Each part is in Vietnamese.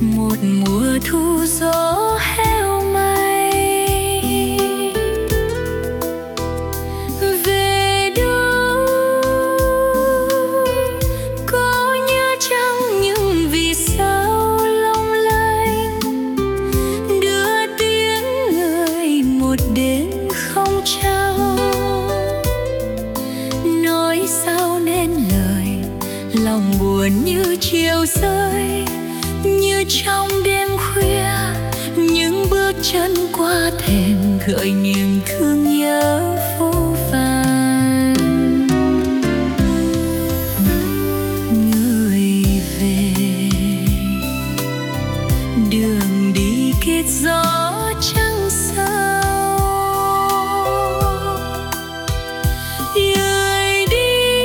một mùa thu gió heo may về đâu, có nhớ chăng những vì sao long lanh đưa tiếng người một đêm không trao, nói sao nên lời lòng buồn như chiều rơi, như trong đêm khuya những bước chân qua thềm gợi niềm thương nhớ vô vàn. Người về đường đi kết gió trăng sao, người đi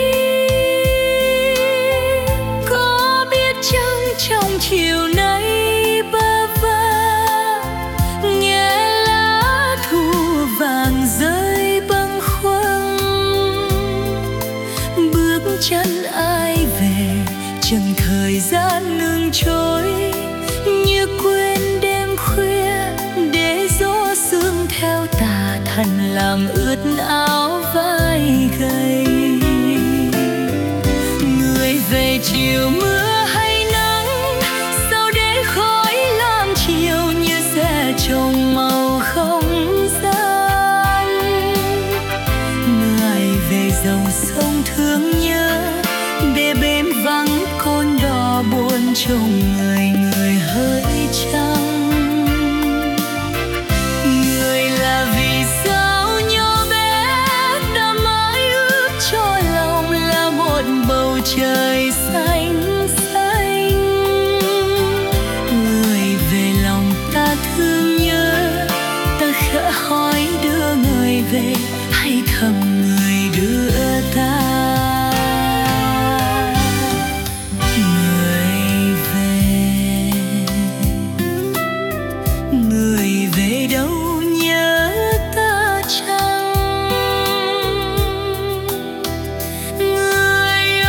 có biết chăng trong chiều nay bơ vơ nghe lá thu vàng rơi bâng khuâng, bước chân ai về chừng thời gian ngừng trôi, như quên đêm khuya để gió sương theo tà thần làm ướt áo vai gầy. Người về chiều mưa hay nắng sao để khói lam chiều như xe trồng màu không gian. Người về dòng sông thương nhớ để bến vắng con đò buồn trong người người hỡi trăng. Người là vì sao nhỏ bé đã mãi ước cho lòng là một bầu trời xanh xanh. Người về lòng ta thương nhớ, ta khẽ hỏi đưa người về hay thầm người đưa ta. Người về đâu nhớ ta chăng? Người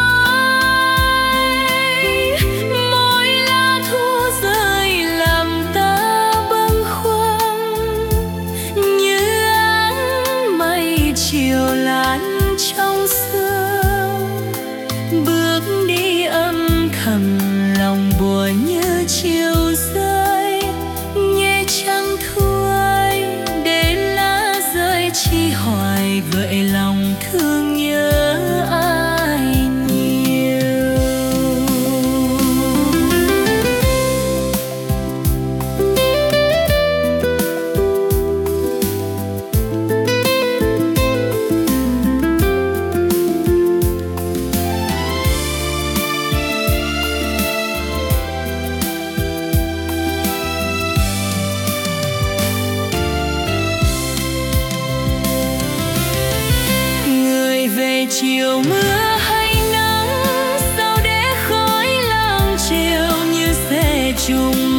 ơi, mỗi lá thu rơi làm ta bâng khuâng, như áng mây chiều lan trong sương, bước đi âm thầm lòng buồn như chiều rơi, nghe trăng thui để lá rơi chi hoài gợi lòng thương nhớ ai nhiều. Người về chiều mưa hay nắng sao để khói lam chiều như xe trùng